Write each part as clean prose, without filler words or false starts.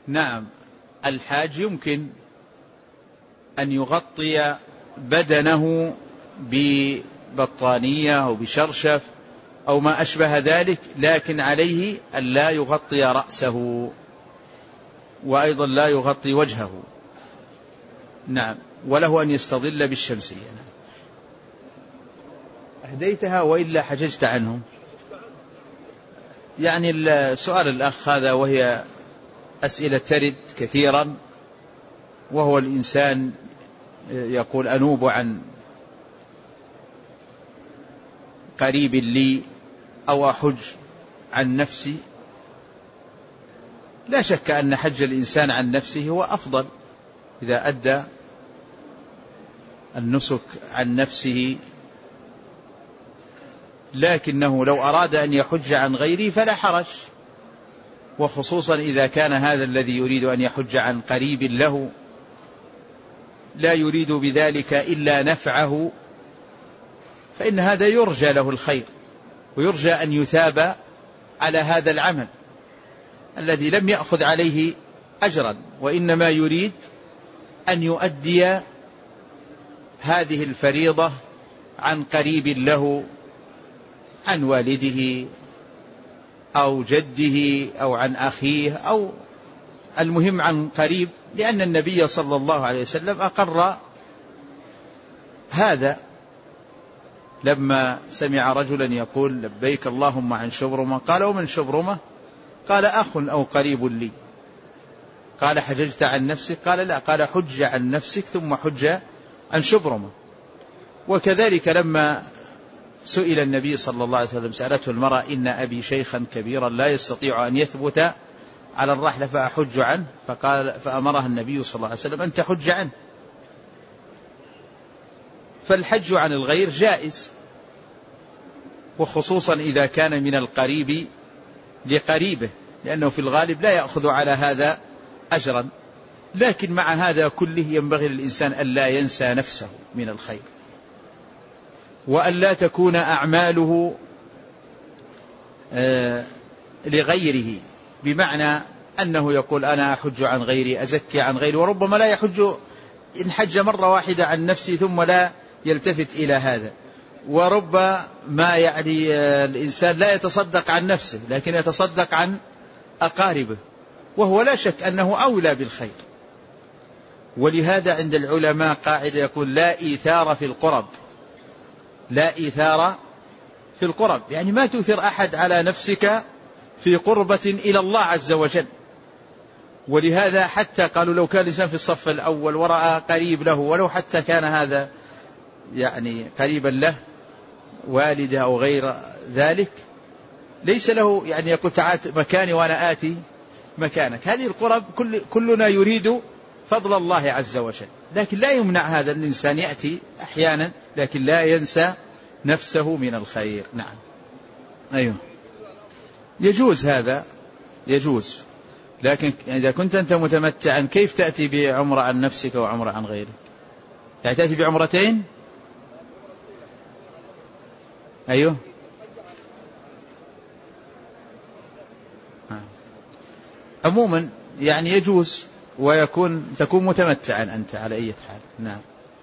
نعم، الحاج يمكن أن يغطي بدنه ببطانية أو بشرشف أو ما أشبه ذلك، لكن عليه أن لا يغطي رأسه، وأيضا لا يغطي وجهه. نعم، وله أن يستظل بالشمسية. أهديتها وإلا حججت عنهم؟ يعني السؤال الأخ هذا، وهي أسئلة ترد كثيرا، وهو الإنسان يقول أنوب عن قريب لي أو أحج عن نفسي. لا شك أن حج الإنسان عن نفسه هو أفضل إذا أدى النسك عن نفسه، لكنه لو أراد أن يحج عن غيره فلا حرج، وخصوصا إذا كان هذا الذي يريد أن يحج عن قريب له لا يريد بذلك إلا نفعه، فإن هذا يرجى له الخير، ويرجى أن يثاب على هذا العمل الذي لم يأخذ عليه أجرا، وإنما يريد أن يؤدي هذه الفريضة عن قريب له، عن والده أو جده أو عن أخيه، أو المهم عن قريب، لأن النبي صلى الله عليه وسلم أقر هذا لما سمع رجلا يقول لبيك اللهم عن شبرمة، قال ومن شبرمة؟ قال أخ أو قريب لي. قال حججت عن نفسك؟ قال لا، قال حج عن نفسك ثم حج عن شبرمة. وكذلك لما سئل النبي صلى الله عليه وسلم، سألته المرأة إن أبي شيخا كبيرا لا يستطيع أن يثبت على الرحلة فأحج عنه، فأمرها النبي صلى الله عليه وسلم أن تحج عنه. فالحج عن الغير جائز، وخصوصا إذا كان من القريب لقريبه، لأنه في الغالب لا يأخذ على هذا أجرا. لكن مع هذا كله ينبغي للإنسان أن لا ينسى نفسه من الخير، وأن لا تكون أعماله لغيره، بمعنى أنه يقول أنا أحج عن غيري، أزكي عن غيري، وربما لا يحج، إن حج مرة واحدة عن نفسه ثم لا يلتفت إلى هذا. وربما يعني الإنسان لا يتصدق عن نفسه لكن يتصدق عن أقاربه، وهو لا شك أنه أولى بالخير. ولهذا عند العلماء قاعدة يقول لا إيثار في القرب، لا إيثار في القرب، يعني ما تؤثر أحد على نفسك في قربة إلى الله عز وجل. ولهذا حتى قالوا لو كان الإنسان في الصف الأول ورأى قريب له، ولو حتى كان هذا يعني قريبا له والده أو غير ذلك، ليس له يعني يقول تعال مكاني وأنا آتي مكانك. هذه القرب كلنا يريد فضل الله عز وجل، لكن لا يمنع هذا الإنسان يأتي أحيانا، لكن لا ينسى نفسه من الخير. نعم، أيوه، يجوز هذا، يجوز. لكن إذا كنت أنت متمتعا كيف تأتي بعمرة عن نفسك وعمرة عن غيرك؟ يعني تأتي بعمرتين؟ أيوه، عموما يعني يجوز، تكون متمتعا أنت على أي حال. نعم.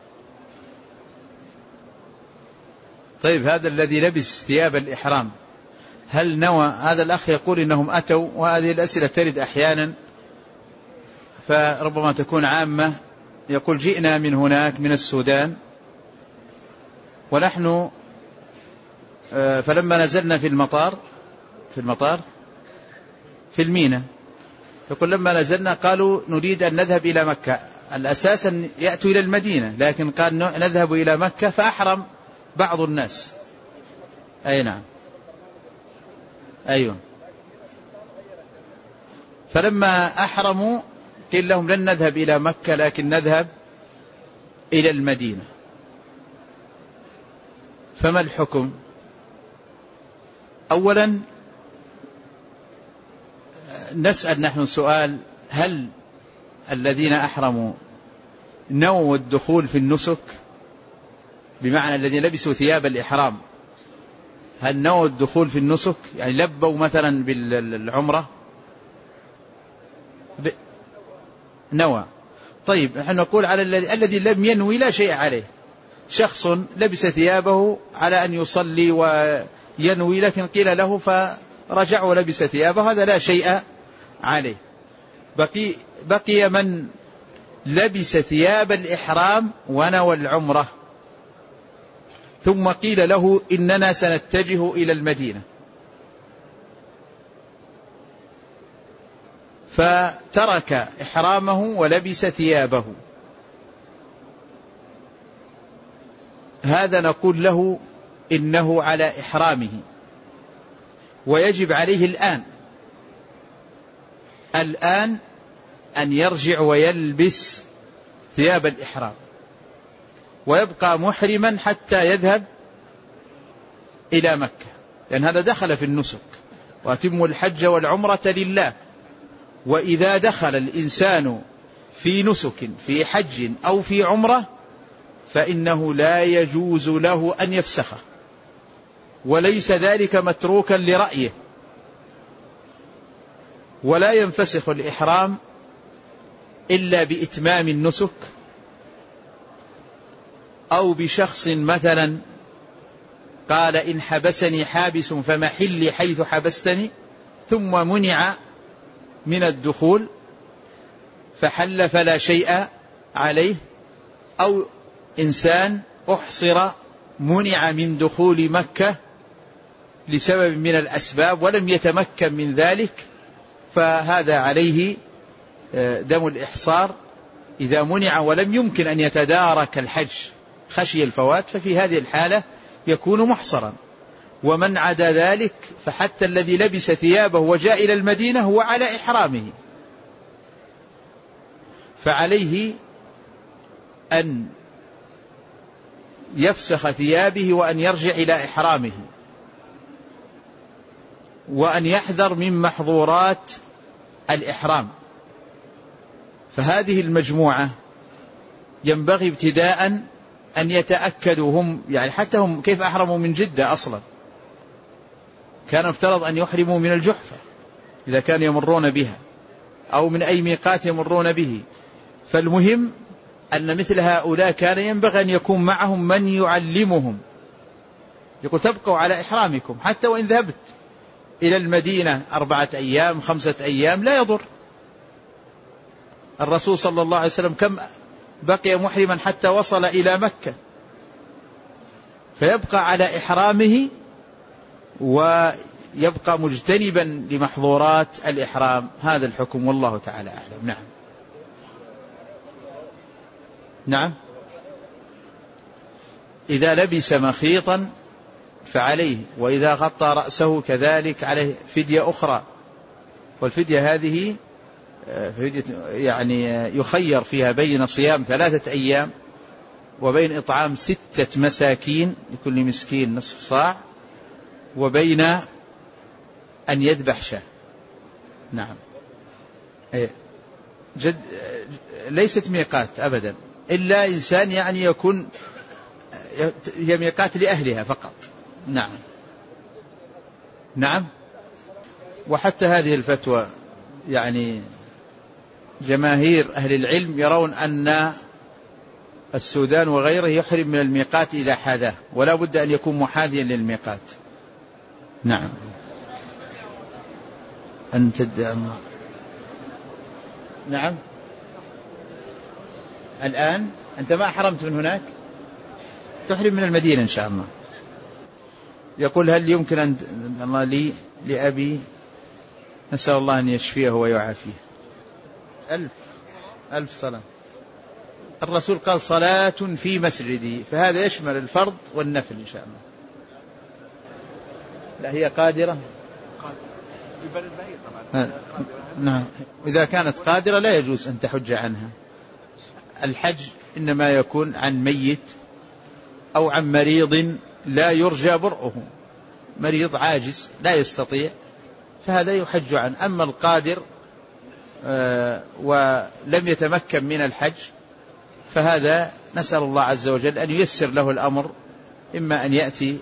طيب، هذا الذي لبس ثياب الإحرام هل نوى؟ هذا الأخ يقول إنهم أتوا، وهذه الأسئلة ترد أحيانا فربما تكون عامة. يقول جئنا من هناك من السودان، ونحن فلما نزلنا في المطار في الميناء، يقول لما نزلنا قالوا نريد أن نذهب إلى مكة، الأساس أن يأتوا إلى المدينة، لكن قال نذهب إلى مكة، فأحرم بعض الناس. أي نعم، أيوة. فلما أحرموا قيل لهم لن نذهب إلى مكة لكن نذهب إلى المدينة، فما الحكم؟ أولا نسأل نحن سؤال: هل الذين أحرموا نووا الدخول في النسك؟ بمعنى الذين لبسوا ثياب الإحرام هل نووا الدخول في النسك؟ يعني لبوا مثلا بالعمرة نوى. طيب نحن نقول على الذي لم ينوي لا شيء عليه. شخص لبس ثيابه على أن يصلي وينوي، لكن قيل له فرجع ولبس ثيابه، هذا لا شيء عليه. بقي من لبس ثياب الإحرام ونوى العمرة، ثم قيل له إننا سنتجه إلى المدينة، فترك إحرامه ولبس ثيابه، هذا نقول له إنه على إحرامه، ويجب عليه الآن أن يرجع ويلبس ثياب الإحرام، ويبقى محرما حتى يذهب إلى مكة، لأن هذا دخل في النسك، وأتموا الحج والعمرة لله. وإذا دخل الإنسان في نسك في حج أو في عمرة فإنه لا يجوز له أن يفسخه، وليس ذلك متروكا لرأيه. ولا ينفسخ الإحرام إلا بإتمام النسك، أو بشخص مثلا قال إن حبسني حابس فمحلي حيث حبستني، ثم منع من الدخول فحل فلا شيء عليه، أو إنسان أحصر منع من دخول مكة لسبب من الأسباب ولم يتمكن من ذلك، فهذا عليه دم الإحصار إذا منع ولم يمكن أن يتدارك الحج خشي الفوات، ففي هذه الحالة يكون محصرا. ومن عدا ذلك فحتى الذي لبس ثيابه وجاء إلى المدينة هو على إحرامه، فعليه أن يفسخ ثيابه وأن يرجع إلى إحرامه، وأن يحذر من محظورات الإحرام. فهذه المجموعة ينبغي ابتداء أن يتأكدوا هم، يعني حتى هم كيف أحرموا من جدة أصلا، كان افترض أن يحرموا من الجحفة إذا كانوا يمرون بها، أو من أي ميقات يمرون به. فالمهم أن مثل هؤلاء كان ينبغي أن يكون معهم من يعلمهم، يقول تبقوا على إحرامكم حتى وإن ذهبت إلى المدينة 4 أيام 5 أيام لا يضر. الرسول صلى الله عليه وسلم كم بقي محرما حتى وصل إلى مكة، فيبقى على إحرامه ويبقى مجتنبا لمحظورات الإحرام. هذا الحكم والله تعالى أعلم. نعم. نعم. إذا لبس مخيطا فعليه، وإذا غطى رأسه كذلك عليه فدية أخرى، والفدية هذه يعني يخير فيها بين صيام 3 أيام وبين إطعام 6 مساكين لكل مسكين نصف صاع، وبين أن يذبح شاة. نعم. ليست ميقات أبدا، إلا إنسان يعني يكون هي ميقات لأهلها فقط. نعم. نعم. وحتى هذه الفتوى يعني جماهير أهل العلم يرون أن السودان وغيره يحرم من الميقات إذا حاذاه، ولا بد أن يكون محاذيا للميقات. نعم. أن تدعي الله. نعم. الآن أنت ما أحرمت من هناك، تحرم من المدينة إن شاء الله. يقول هل يمكن أن الله لأبي نسأل الله أن يشفيه ويعافيه. 1000 صلاة. الرسول قال صلاة في مسجدي، فهذا يشمل الفرض والنفل إن شاء الله. لا هي قادرة في بلد بعيد طبعا. نعم. إذا كانت قادرة لا يجوز أن تحج عنها. الحج إنما يكون عن ميت أو عن مريض لا يرجى برؤه، مريض عاجز لا يستطيع، فهذا يحج عنه. أما القادر ولم يتمكن من الحج فهذا نسأل الله عز وجل أن ييسر له الأمر، إما أن يأتي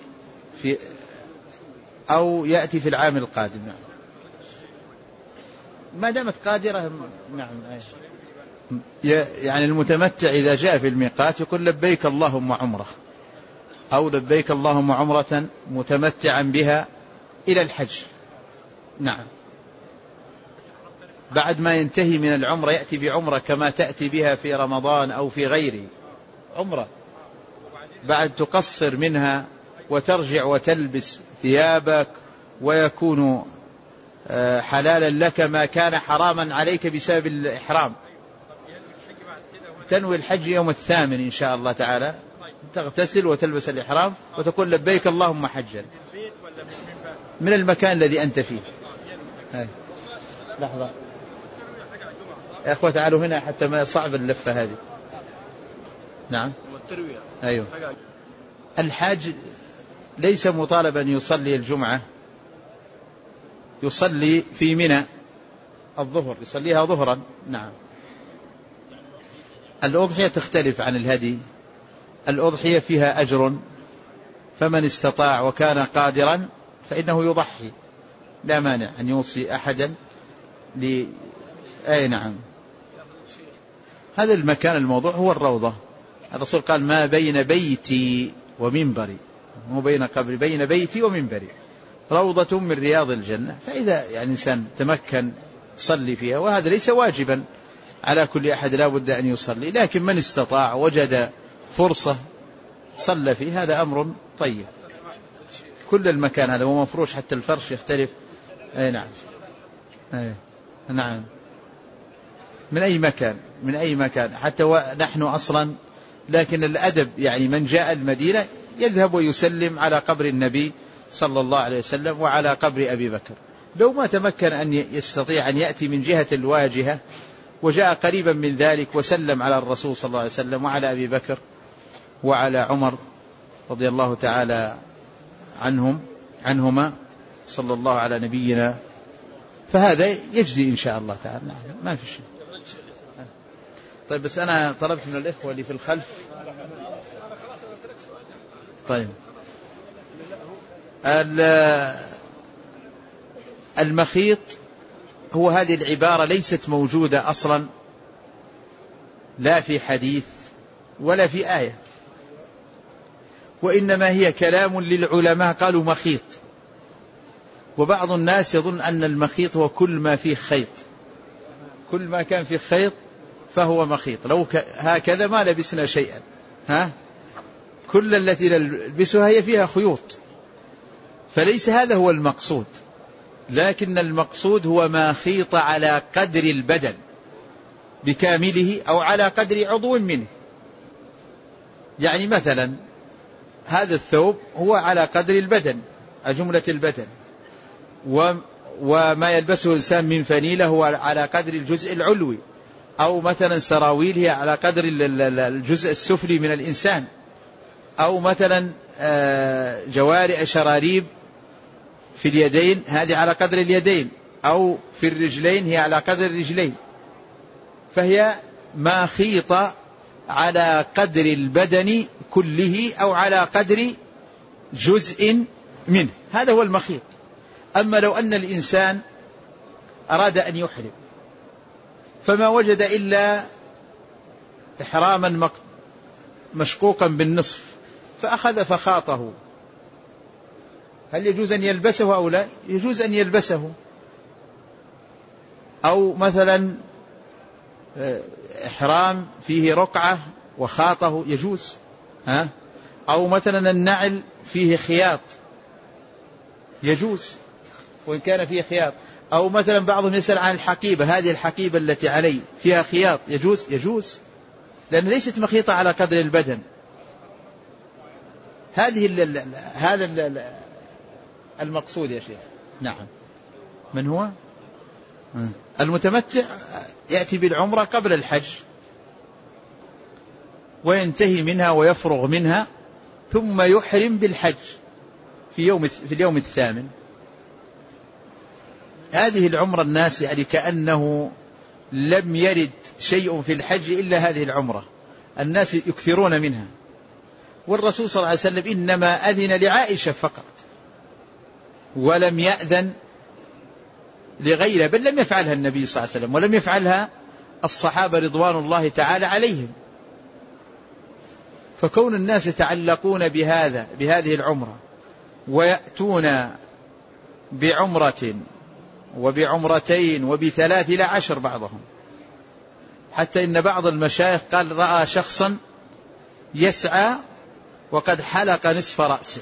أو يأتي في العام القادم. نعم. ما دامت قادرة. نعم. يعني المتمتع إذا جاء في الميقات يقول لبيك اللهم عمرة، أو لبيك اللهم عمرة متمتعا بها إلى الحج. نعم. بعد ما ينتهي من العمرة يأتي بعمرة كما تأتي بها في رمضان أو في غيره، عمرة بعد تقصر منها وترجع وتلبس ثيابك ويكون حلالا لك ما كان حراما عليك بسبب الإحرام. تنوي الحج يوم 8 إن شاء الله تعالى، تغتسل وتلبس الإحرام وتقول لبيك اللهم حجا من المكان الذي أنت فيه. لحظة يا أخوة تعالوا هنا حتى ما صعب اللفة هذه. نعم. أيوه. الحاج ليس مطالبا أن يصلي الجمعة، يصلي في منى الظهر، يصليها ظهرا. نعم. الأضحية تختلف عن الهدي، الأضحية فيها أجر، فمن استطاع وكان قادرا فإنه يضحي، لا مانع أن يوصي أحدا أي نعم. هذا المكان الموضوع هو الروضة. الرسول قال ما بين بيتي ومنبري، مو بين قبري، بين بيتي ومنبري روضة من رياض الجنة. فإذا يعني إنسان تمكن صلي فيها، وهذا ليس واجبا على كل أحد لا بد أن يصلي، لكن من استطاع وجد فرصة صلى فيه، هذا أمر طيب. كل المكان هذا هو مفروش، حتى الفرش يختلف. أي نعم. أي نعم. من أي مكان، من أي مكان، حتى نحن أصلا، لكن الأدب يعني من جاء المدينة يذهب ويسلم على قبر النبي صلى الله عليه وسلم وعلى قبر أبي بكر. لو ما تمكن أن يستطيع أن يأتي من جهة الواجهة وجاء قريبا من ذلك وسلم على الرسول صلى الله عليه وسلم وعلى أبي بكر وعلى عمر رضي الله تعالى عنهما صلى الله على نبينا، فهذا يجزي إن شاء الله تعالى. نعم ما في شيء. طيب بس أنا طلبت من الإخوة اللي في الخلف. طيب المخيط هو هذه العبارة ليست موجودة أصلا لا في حديث ولا في آية، وإنما هي كلام للعلماء قالوا مخيط. وبعض الناس يظن أن المخيط هو كل ما فيه خيط، كل ما كان فيه خيط فهو مخيط. لو هكذا ما لبسنا شيئا. كل التي نلبسها هي فيها خيوط، فليس هذا هو المقصود، لكن المقصود هو ما خيط على قدر البدن بكامله أو على قدر عضو منه. يعني مثلا هذا الثوب هو على قدر البدن، جملة البدن، وما يلبسه الإنسان من فنيلة هو على قدر الجزء العلوي، أو مثلا سراويل هي على قدر الجزء السفلي من الإنسان، أو مثلا جوارئ شراريب في اليدين هذه على قدر اليدين، أو في الرجلين هي على قدر الرجلين. فهي ما خيط على قدر البدن كله أو على قدر جزء منه، هذا هو المخيط. أما لو أن الإنسان أراد أن يحرم فما وجد إلا إحراما مشقوقا بالنصف فأخذ فخاطه، هل يجوز أن يلبسه أو لا؟ يجوز أن يلبسه. أو مثلا إحرام فيه رقعة وخاطه يجوز. أو مثلا النعل فيه خياط يجوز وإن كان فيه خياط. أو مثلا بعضهم يسأل عن الحقيبة، هذه الحقيبة التي علي فيها خياط يجوز لأن ليست مخيطة على قدر البدن. هذا المقصود يا شيخ. نعم. من هو المتمتع؟ يأتي بالعمرة قبل الحج وينتهي منها ويفرغ منها ثم يحرم بالحج في اليوم 8. هذه العمرة الناس يعني كأنه لم يرد شيء في الحج إلا هذه العمرة، الناس يكثرون منها. والرسول صلى الله عليه وسلم إنما أذن لعائشة فقط ولم يأذن لغيره، بل لم يفعلها النبي صلى الله عليه وسلم ولم يفعلها الصحابة رضوان الله تعالى عليهم. فكون الناس يتعلقون بهذه العمرة ويأتون بعمرة وبعمرتين وب3 إلى 10 بعضهم، حتى إن بعض المشايخ قال رأى شخصا يسعى وقد حلق نصف رأسه،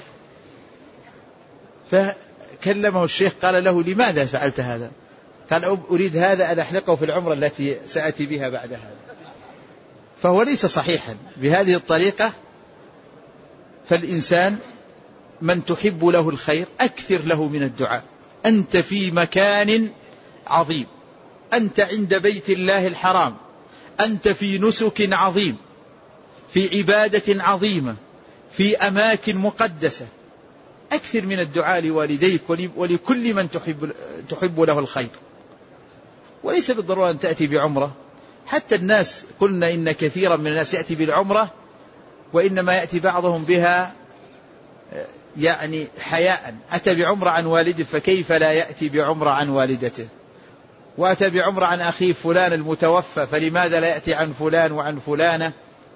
فكلمه الشيخ قال له لماذا فعلت هذا؟ قال أريد هذا أن أحلقه في العمرة التي سأتي بها بعد هذا. فهو ليس صحيحا بهذه الطريقة. فالإنسان من تحب له الخير أكثر له من الدعاء. أنت في مكان عظيم، أنت عند بيت الله الحرام، أنت في نسك عظيم، في عبادة عظيمة، في أماكن مقدسة، أكثر من الدعاء لوالديك ولكل من تحب له الخير. وليس بالضرورة أن تأتي بعمرة. حتى الناس قلنا إن كثيرا من الناس يأتي بالعمرة وإنما يأتي بعضهم بها يعني حياء. أتى بعمرة عن والده فكيف لا يأتي بعمرة عن والدته، وأتى بعمرة عن أخيه فلان المتوفى فلماذا لا يأتي عن فلان وعن فلانة.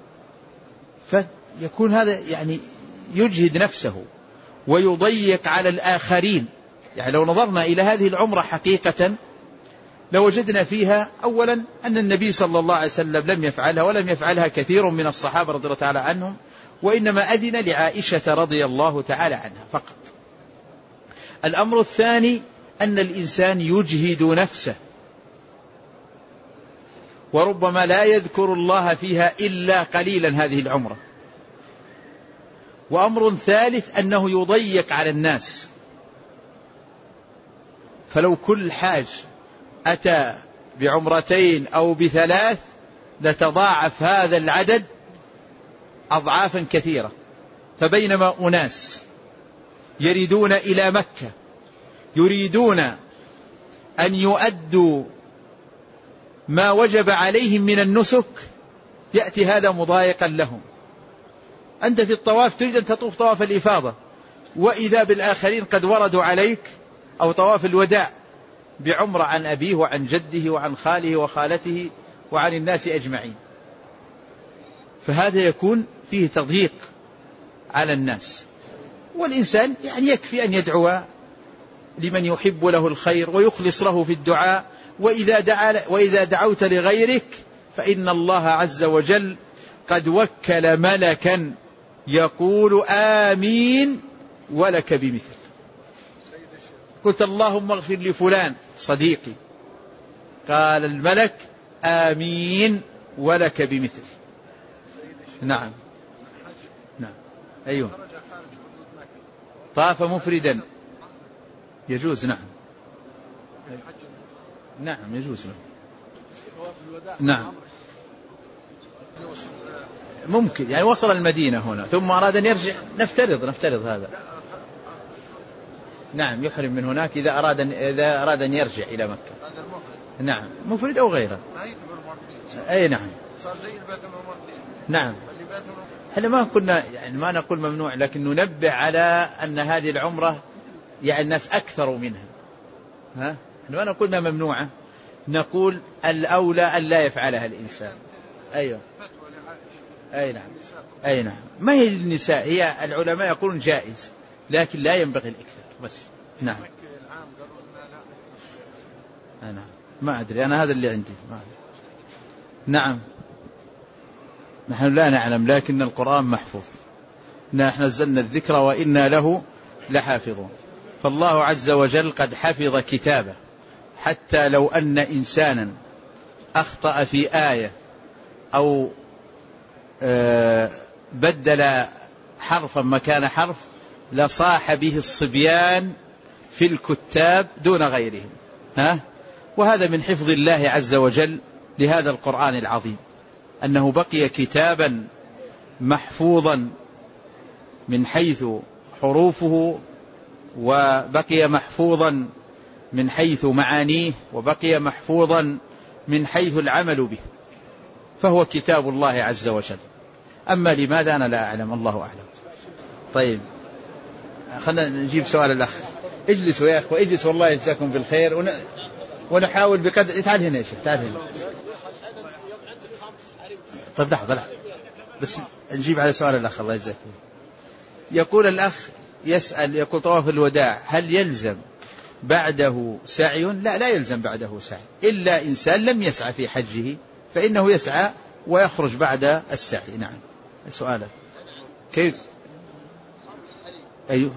فيكون هذا يعني يجهد نفسه ويضيق على الآخرين. يعني لو نظرنا إلى هذه العمرة حقيقة لوجدنا فيها أولا أن النبي صلى الله عليه وسلم لم يفعلها ولم يفعلها كثير من الصحابة رضي الله تعالى عنهم، وإنما أذن لعائشة رضي الله تعالى عنها فقط. الأمر الثاني أن الإنسان يجهد نفسه وربما لا يذكر الله فيها إلا قليلا هذه العمرة. وأمر ثالث أنه يضيق على الناس. فلو كل حاج أتى بعمرتين أو ب3 لتضاعف هذا العدد أضعافا كثيرة. فبينما أناس يريدون إلى مكة يريدون أن يؤدوا ما وجب عليهم من النسك يأتي هذا مضايقا لهم. أنت في الطواف تريد أن تطوف طواف الإفاضة، وإذا بالآخرين قد وردوا عليك أو طواف الوداع بعمرة عن أبيه وعن جده وعن خاله وخالته وعن الناس أجمعين. فهذا يكون فيه تضييق على الناس. والإنسان يعني يكفي أن يدعو لمن يحب له الخير ويخلص له في الدعاء. وإذا دعوت لغيرك فإن الله عز وجل قد وكل ملكا يقول آمين ولك بمثل. قلت اللهم اغفر لفلان صديقي، قال الملك آمين ولك بمثل. نعم نعم أيوه. طاف مفردا يجوز. نعم نعم يجوز له. نعم ممكن يعني وصل المدينة هنا ثم أراد أن يرجع. نفترض هذا. نعم يحرم من هناك إذا أراد أن يرجع إلى مكة. نعم مفرد أو غيره. أي نعم صار زي البيت الممرضين. نعم احنا ما كنا يعني ما نقول ممنوع، لكن ننبه على أن هذه العمرة يعني الناس أكثر منها. احنا ما نقولنا ممنوعة، نقول الأولى أن لا يفعلها الإنسان. أيوة أي نعم أي نعم. ما هي النساء، هي العلماء يقولون جائز لكن لا ينبغي الإكثار بس. نعم نعم ما أدري أنا هذا اللي عندي ما أدري. نعم نحن لا نعلم لكن القرآن محفوظ. نحن نزلنا الذكر وإنا له لحافظون. فالله عز وجل قد حفظ كتابه حتى لو أن إنسانا أخطأ في آية أو بدل حرفا مكان حرف لصاح به الصبيان في الكتاب دون غيرهم. وهذا من حفظ الله عز وجل لهذا القرآن العظيم، أنه بقي كتابا محفوظا من حيث حروفه، وبقي محفوظا من حيث معانيه، وبقي محفوظا من حيث العمل به. فهو كتاب الله عز وجل. أما لماذا أنا لا أعلم، الله أعلم. طيب خلنا نجيب سؤال الأخ. اجلسوا يا أخوة اجلسوا، والله يجزاكم بالخير. ونحاول بقدر. تعال هنا يا شيخ، تعال هنا. طيب لحظة بس نجيب على سؤال الأخ الله يجزاك. يقول الأخ يسأل، يقول طواف الوداع هل يلزم بعده سعي؟ لا يلزم بعده سعي، إلا إنسان لم يسعى في حجه فإنه يسعى ويخرج بعد السعي. نعم. سؤالك كيف؟ أيوه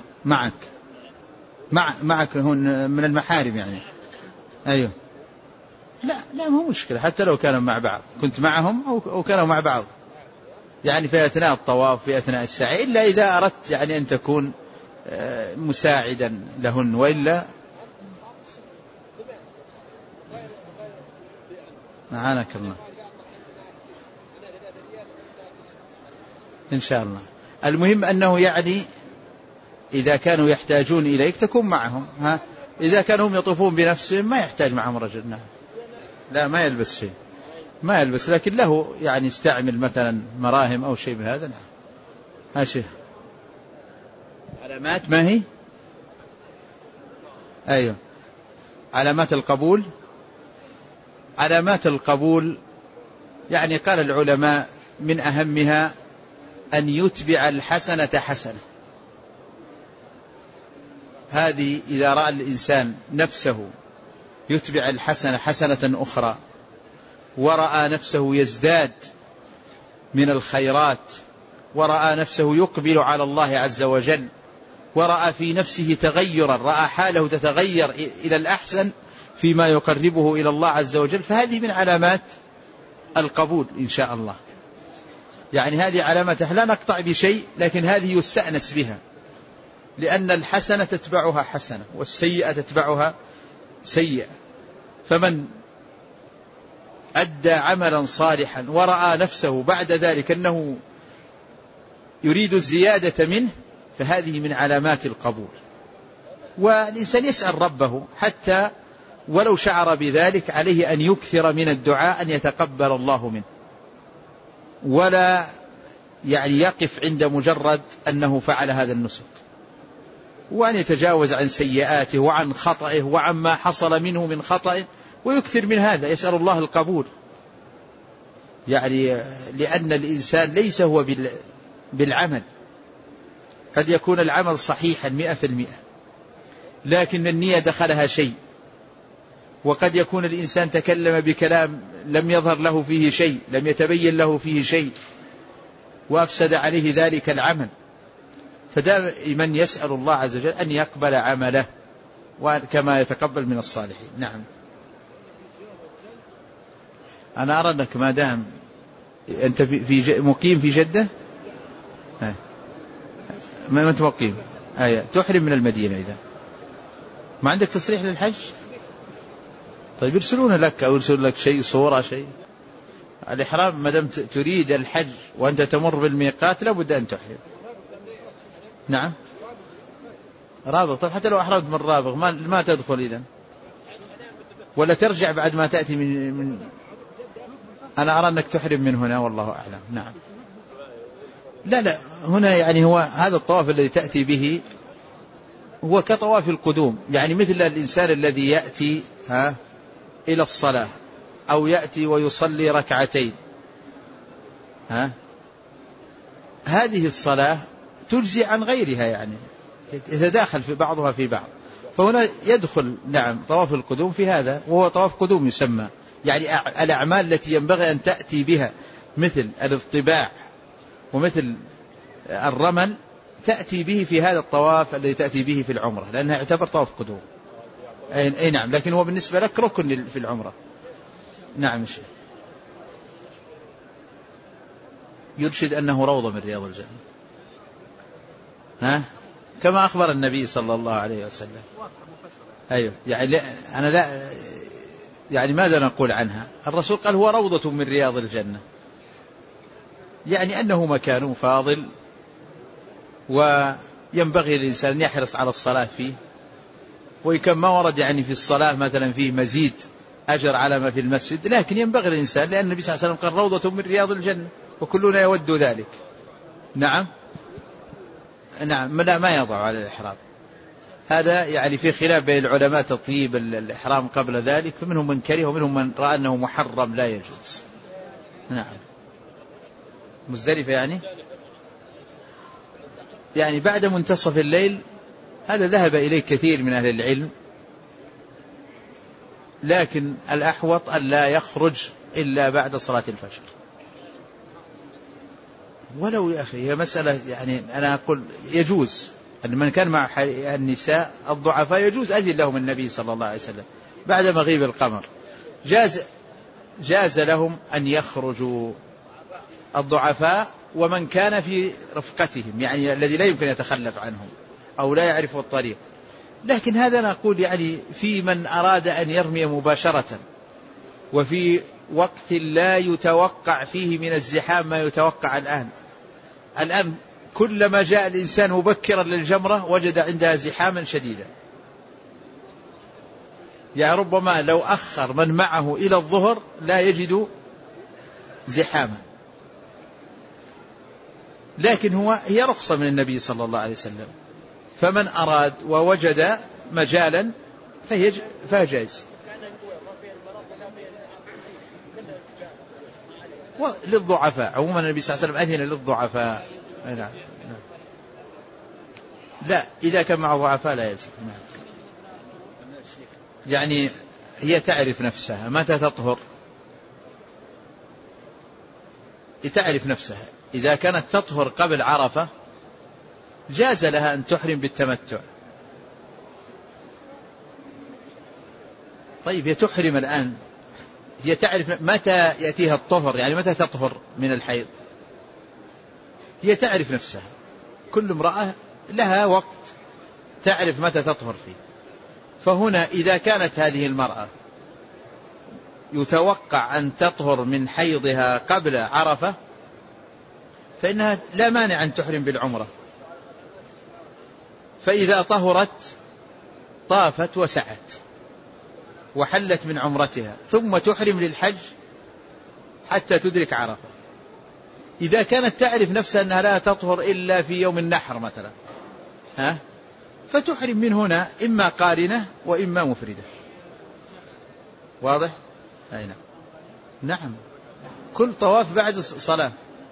معك هون من المحارم يعني. أيوه لا مو مشكلة، حتى لو كانوا مع بعض، كنت معهم أو كانوا مع بعض يعني في أثناء الطواف في أثناء السعي، إلا إذا أردت يعني أن تكون مساعدا لهن، وإلا معانك الله إن شاء الله. المهم أنه يعني إذا كانوا يحتاجون إليك تكون معهم. إذا كانوا هم يطوفون بنفسهم ما يحتاج معهم رجل. لا ما يلبس شيء، ما يلبس، لكن له يعني يستعمل مثلا مراهم أو شيء من هذا. نعم. ماشي. علامات ما هي؟ أيوه علامات القبول. علامات القبول يعني قال العلماء من أهمها أن يتبع الحسنة حسنة. هذه إذا رأى الإنسان نفسه يتبع الحسنة حسنة أخرى، ورأى نفسه يزداد من الخيرات، ورأى نفسه يقبل على الله عز وجل، ورأى في نفسه تغيرا، رأى حاله تتغير إلى الأحسن فيما يقربه إلى الله عز وجل، فهذه من علامات القبول إن شاء الله. يعني هذه علامة لا نقطع بشيء، لكن هذه يستأنس بها، لأن الحسنة تتبعها حسنة والسيئة تتبعها سيئة. فمن أدى عملا صالحا ورأى نفسه بعد ذلك أنه يريد الزيادة منه، فهذه من علامات القبول. والإنسان يسأل ربه حتى ولو شعر بذلك عليه أن يكثر من الدعاء أن يتقبل الله منه، ولا يعني يقف عند مجرد أنه فعل هذا النسك، وأن يتجاوز عن سيئاته وعن خطئه وعن ما حصل منه من خطئ، ويكثر من هذا، يسأل الله القبول. يعني لأن الإنسان ليس هو بالعمل، قد يكون العمل صحيحا 100%، لكن النية دخلها شيء، وقد يكون الإنسان تكلم بكلام لم يظهر له فيه شيء، لم يتبين له فيه شيء، وأفسد عليه ذلك العمل. فدائما يسأل الله عز وجل أن يقبل عمله كما يتقبل من الصالحين. نعم. أنا أرى أنك ما دام أنت مقيم في جدة، ما أنت مقيم تحرم من المدينة، إذا ما عندك تصريح للحج طيب يرسلون لك أو يرسلون لك شيء، صورة شيء. الإحرام ما دام تريد الحج وأنت تمر بالميقات لابد أن تحرم. نعم. رابغ. طيب حتى لو أحرمت من رابغ ما تدخل إذن، ولا ترجع بعد ما تأتي من أنا أرى أنك تحرم من هنا والله أعلم. نعم. لا هنا يعني هو هذا الطواف الذي تأتي به هو كطواف القدوم، يعني مثل الإنسان الذي يأتي إلى الصلاة أو يأتي ويصلي ركعتين، هذه الصلاة تجزي عن غيرها، يعني يتداخل في بعضها في بعض. فهنا يدخل نعم طواف القدوم في هذا، وهو طواف قدوم يسمى، يعني الأعمال التي ينبغي أن تأتي بها مثل الاطباع ومثل الرمل تأتي به في هذا الطواف الذي تأتي به في العمرة، لأنها يعتبر طواف قدوم. أي نعم، لكن هو بالنسبة لك ركن في العمرة. نعم. يرشد أنه روضة من رياض الجنة، كما أخبر النبي صلى الله عليه وسلم. أيوه يعني أنا لا يعني ماذا نقول عنها؟ الرسول قال هو روضة من رياض الجنة، يعني أنه مكان فاضل، وينبغي للإنسان أن يحرص على الصلاة فيه، ويكون ما ورد يعني في الصلاة مثلا فيه مزيد أجر على ما في المسجد، لكن ينبغي للإنسان، لأن النبي صلى الله عليه وسلم قال روضة من رياض الجنة، وكلنا يود ذلك. نعم. لا ما يضع على الإحرام. هذا يعني في خلاف بين العلماء تطيب الإحرام قبل ذلك، فمنهم من كره ومنهم من رأى أنه محرم لا يجوز. نعم. مزدلفة يعني بعد منتصف الليل، هذا ذهب إليه كثير من أهل العلم، لكن الأحوط أن لا يخرج إلا بعد صلاة الفجر. ولو يا أخي هي مسألة يعني أنا أقول يجوز أن من كان مع النساء الضعفاء يجوز أذن لهم النبي صلى الله عليه وسلم بعد مغيب القمر، جاز لهم أن يخرجوا الضعفاء ومن كان في رفقتهم، يعني الذي لا يمكن يتخلف عنهم أو لا يعرف الطريق. لكن هذا نقول يعني في من أراد أن يرمي مباشرة وفي وقت لا يتوقع فيه من الزحام ما يتوقع الآن كلما جاء الإنسان مبكرا للجمرة وجد عندها زحاما شديدا، يعني ربما لو أخر من معه إلى الظهر لا يجد زحاما. لكن هي رخصة من النبي صلى الله عليه وسلم، فمن أراد ووجد مجالا فجائز. للضعفاء عموما النبي صلى الله عليه وسلم أذن للضعفاء. نعم. لا إذا كان مع ضعفاء لا يلزم. يعني هي تعرف نفسها متى تطهر، تعرف نفسها إذا كانت تطهر قبل عرفة جاز لها أن تحرم بالتمتع. طيب هي تحرم الآن، هي تعرف متى يأتيها الطهر، يعني متى تطهر من الحيض، هي تعرف نفسها. كل امرأة لها وقت تعرف متى تطهر فيه. فهنا إذا كانت هذه المرأة يتوقع أن تطهر من حيضها قبل عرفة فإنها لا مانع أن تحرم بالعمرة، فإذا طهرت طافت وسعت وحلت من عمرتها ثم تحرم للحج حتى تدرك عرفة. إذا كانت تعرف نفسها أنها لا تطهر إلا في يوم النحر مثلا فتحرم من هنا إما قارنة وإما مفردة. واضح؟ أي نعم. كل طواف بعد الصلاة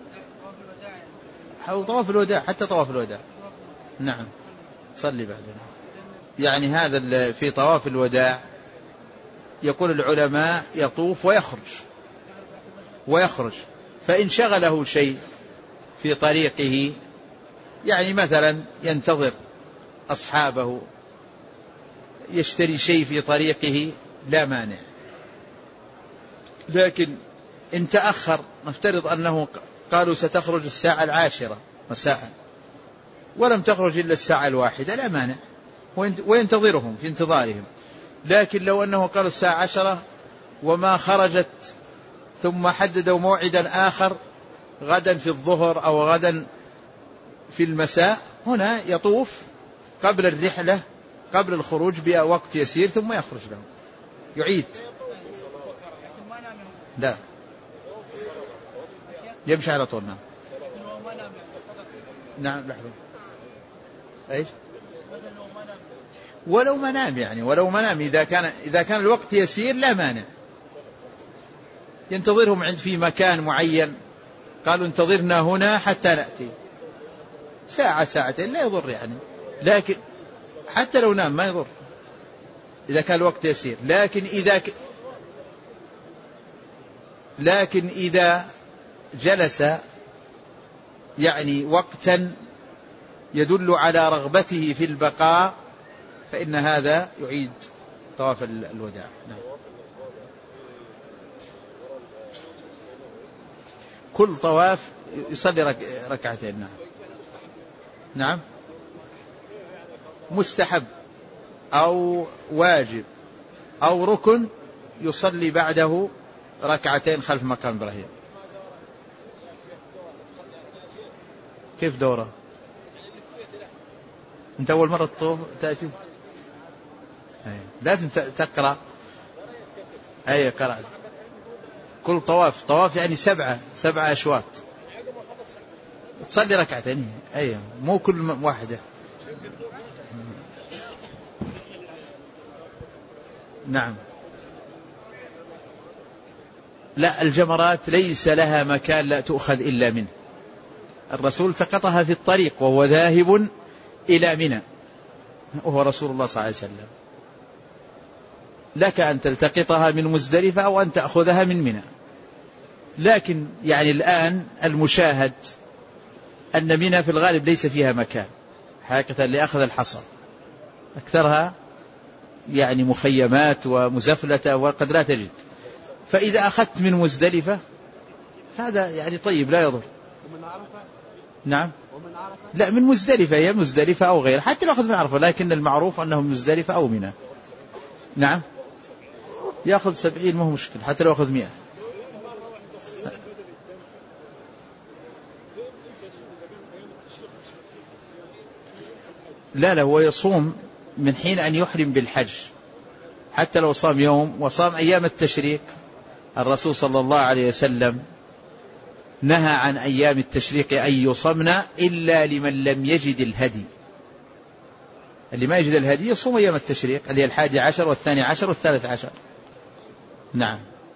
أو طواف الوداع، حتى طواف الوداع. نعم صلي بعدنا. يعني هذا في طواف الوداع يقول العلماء يطوف ويخرج فإن شغله شيء في طريقه، يعني مثلا ينتظر أصحابه، يشتري شيء في طريقه لا مانع. لكن إن تأخر، نفترض أنه قالوا ستخرج 10:00 مساء ولم تخرج إلا 1:01 لا مانع، وينتظرهم في انتظارهم. لكن لو أنه قالوا 10:00 وما خرجت ثم حددوا موعدا آخر غدا في الظهر أو غدا في المساء، هنا يطوف قبل الرحلة قبل الخروج بوقت يسير ثم يخرج له يعيد. لا يمشي على طول. نعم لحظة. ايش؟ ولو منام، يعني ولو منام إذا كان الوقت يسير لا مانع، ينتظرهم عند في مكان معين، قالوا انتظرنا هنا حتى نأتي، 1-2 لا يضر يعني. لكن حتى لو نام ما يضر إذا كان الوقت يسير. لكن إذا جلس يعني وقتا يدل على رغبته في البقاء فإن هذا يعيد طواف الوداع. نعم. كل طواف يصلي ركعتين. نعم مستحب أو واجب أو ركن يصلي بعده 2 خلف مقام إبراهيم. كيف دوره؟ أنت أول مرة تطوف تأتي لازم تقرأ. أي قرأت. كل طواف يعني 7 أشواط تصلي 2. أي مو كل واحدة. نعم. لا، الجمرات ليس لها مكان لا تؤخذ إلا منه. الرسول التقطها في الطريق وهو ذاهب إلى منى، وهو رسول الله صلى الله عليه وسلم. لك أن تلتقطها من مزدلفة أو أن تأخذها من منى، لكن يعني الآن المشاهد أن منى في الغالب ليس فيها مكان حقيقة لأخذ الحصى، أكثرها يعني مخيمات ومزفلة وقد لا تجد. فإذا أخذت من مزدلفة فهذا يعني طيب لا يضر. ومن عرفة؟ نعم. ومن عرفة؟ لا، من مزدلفة، هي مزدلفة أو غير، حتى لو أخذ من عرفة، لكن المعروف أنه مزدلفة أو منى. نعم، يأخذ 70 ما هو مشكل، حتى لو أخذ 100. لا، هو يصوم من حين أن يحرم بالحج، حتى لو صام يوم وصام أيام التشريق. الرسول صلى الله عليه وسلم نهى عن أيام التشريق أن يصمنا إلا لمن لم يجد الهدي. اللي ما يجد الهدي يصوم أيام التشريق، اللي هي 11 و12 و13. نعم.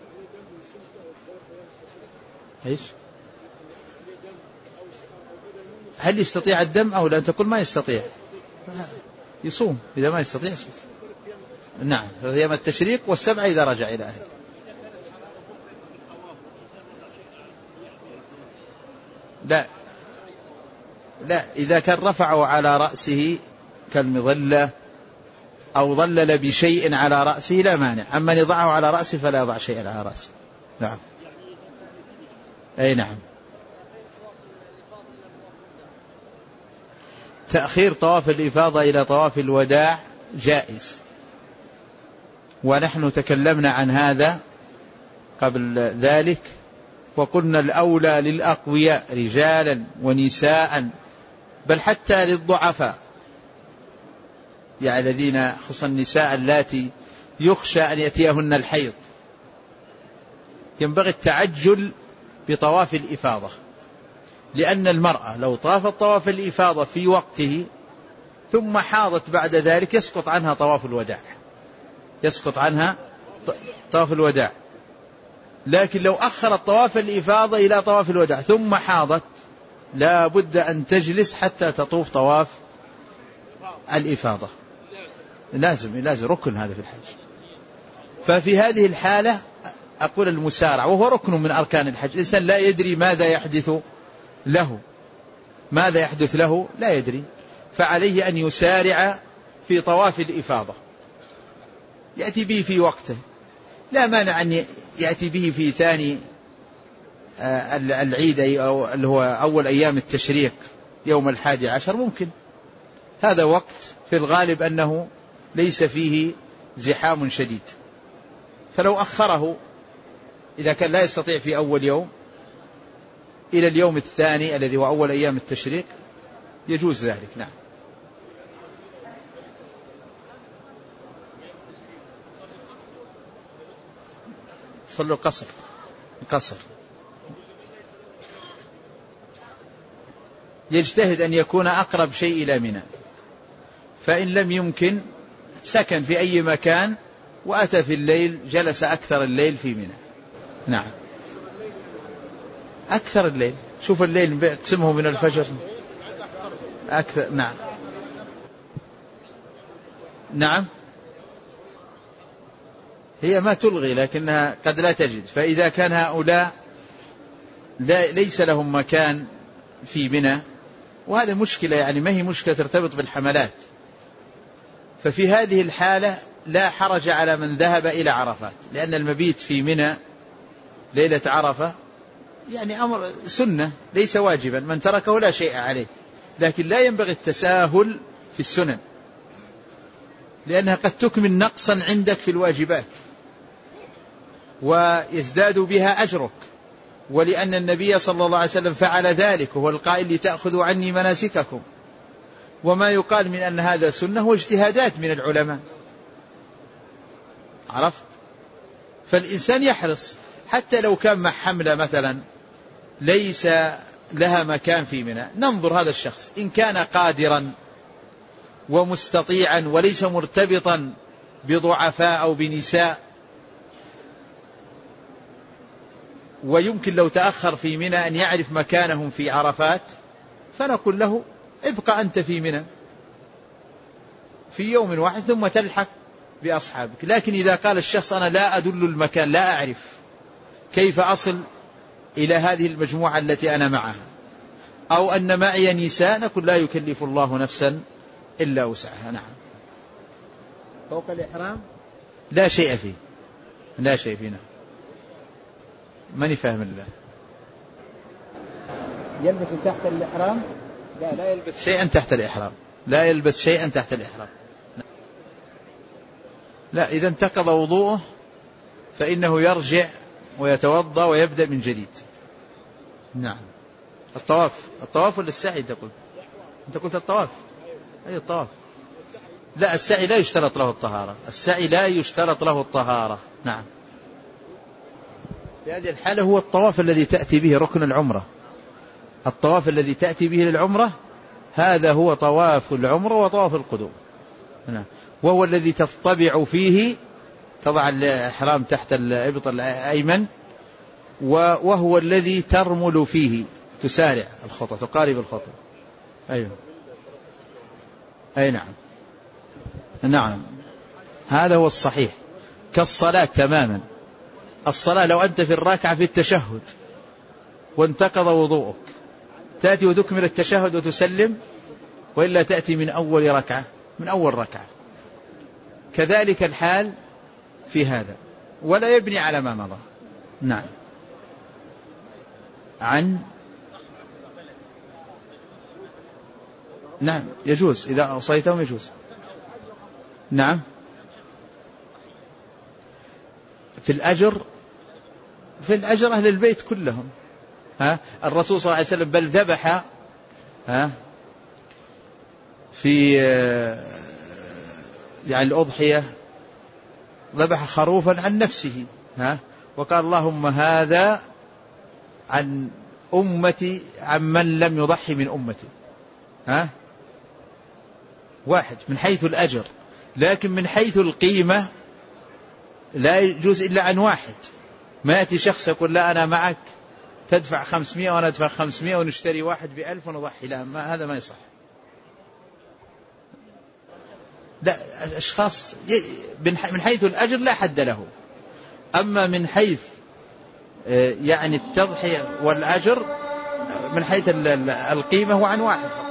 إيش؟ هل يستطيع الدم أو لا؟ أنت تقول ما يستطيع، يصوم. إذا ما يستطيع يصوم. نعم، أيام التشريق والسبع إذا رجع إلى أهله. لا، إذا كان رفعه على رأسه كالمظلة أو ظلل بشيء على رأسه لا مانع، أما يضعه على رأسه فلا يضع شيئا على رأسه. نعم. أي نعم. تأخير طواف الإفاضة إلى طواف الوداع جائز، ونحن تكلمنا عن هذا قبل ذلك وقلنا الأولى للأقوياء رجالا ونساء، بل حتى للضعفاء، يعني الذين خصوصا النساء اللاتي يخشى أن يأتيهن الحيض، ينبغي التعجل بطواف الإفاضة، لأن المرأة لو طافت طواف الإفاضة في وقته ثم حاضت بعد ذلك يسقط عنها طواف الوداع، يسقط عنها طواف الوداع. لكن لو أخرت طواف الإفاضة إلى طواف الوداع ثم حاضت لا بد أن تجلس حتى تطوف طواف الإفاضة، لازم ركن هذا في الحج. ففي هذه الحالة أقول المسارع، وهو ركن من أركان الحج. الإنسان لا يدري ماذا يحدث له، لا يدري، فعليه أن يسارع في طواف الإفاضة، يأتي به في وقته، لا مانع أن يأتي به في ثاني العيد أو اللي هو أول أيام التشريق يوم 11 ممكن. هذا وقت في الغالب أنه ليس فيه زحام شديد، فلو أخره إذا كان لا يستطيع في أول يوم إلى اليوم الثاني الذي هو أول أيام التشريق يجوز ذلك. نعم. صلوا القصر يجتهد أن يكون أقرب شيء إلى منى، فإن لم يمكن سكن في أي مكان وأتى في الليل جلس أكثر الليل في منى. نعم، أكثر الليل، شوف الليل بقسمه من الفجر أكثر. نعم، هي ما تلغي لكنها قد لا تجد. فإذا كان هؤلاء ليس لهم مكان في منى، وهذا مشكلة يعني ما هي مشكلة ترتبط بالحملات، ففي هذه الحالة لا حرج على من ذهب إلى عرفات، لأن المبيت في منى ليلة عرفة يعني أمر سنة ليس واجبا، من تركه لا شيء عليه، لكن لا ينبغي التساهل في السنن، لأنها قد تكمن نقصا عندك في الواجبات ويزداد بها أجرك، ولأن النبي صلى الله عليه وسلم فعل ذلك، وهو القائل لتأخذوا عني مناسككم. وما يقال من أن هذا سنة واجتهادات من العلماء، عرفت؟ فالإنسان يحرص حتى لو كان مع حملة مثلا ليس لها مكان في منى، ننظر هذا الشخص إن كان قادرا ومستطيعا وليس مرتبطا بضعفاء أو بنساء، ويمكن لو تأخر في منى أن يعرف مكانهم في عرفات، فنقول له ابقى أنت في منى في يوم واحد ثم تلحق بأصحابك. لكن إذا قال الشخص أنا لا أدل المكان، لا أعرف كيف أصل إلى هذه المجموعة التي أنا معها، أو أن معي نساء، نقول لا يكلف الله نفسا إلا وسعها. نعم. فوق الإحرام لا شيء فيه، لا شيء فيه. ماني فاهم الله. يلبس تحت الإحرام؟ لا يلبس شيئا تحت الإحرام، لا يلبس شيئا تحت الإحرام. لا، إذا انتقض وضوءه فإنه يرجع ويتوضأ ويبدأ من جديد. نعم. الطواف ولا السعي تقول؟ أنت قلت الطواف. أي الطواف؟ لا، السعي لا يشترط له الطهارة، السعي لا يشترط له الطهارة. نعم. في هذه الحالة هو الطواف الذي تأتي به ركن العمرة، الطواف الذي تأتي به للعمرة هذا هو طواف العمرة وطواف القدوم. نعم. وهو الذي تطبع فيه، تضع الإحرام تحت الإبط الأيمن، وهو الذي ترمل فيه، تسارع الخطى، تقارب الخطى. أيوه. أي نعم. نعم، هذا هو الصحيح، كالصلاة تماما. الصلاة لو أنت في الركعة في التشهد وانتقض وضوءك، تأتي وتكمل التشهد وتسلم، وإلا تأتي من أول ركعة، من أول ركعة. كذلك الحال في هذا، ولا يبني على ما مضى. نعم. نعم يجوز، إذا أوصيتهم يجوز. نعم. في الأجر أهل البيت كلهم. الرسول صلى الله عليه وسلم بل ذبح في يعني الأضحية، ذبح خروفا عن نفسه، وقال اللهم هذا عن أمتي عمن لم يضحي من أمتي. واحد من حيث الأجر، لكن من حيث القيمة لا يجوز إلا عن واحد. ما يأتي شخص يقول لا أنا معك تدفع 500 وأنا أدفع 500 ونشتري واحد ب1000 ونضحي، لا، هذا ما يصح. لا، أشخاص من حيث الأجر لا حد له، أما من حيث يعني التضحية والأجر من حيث القيمة هو عن واحد.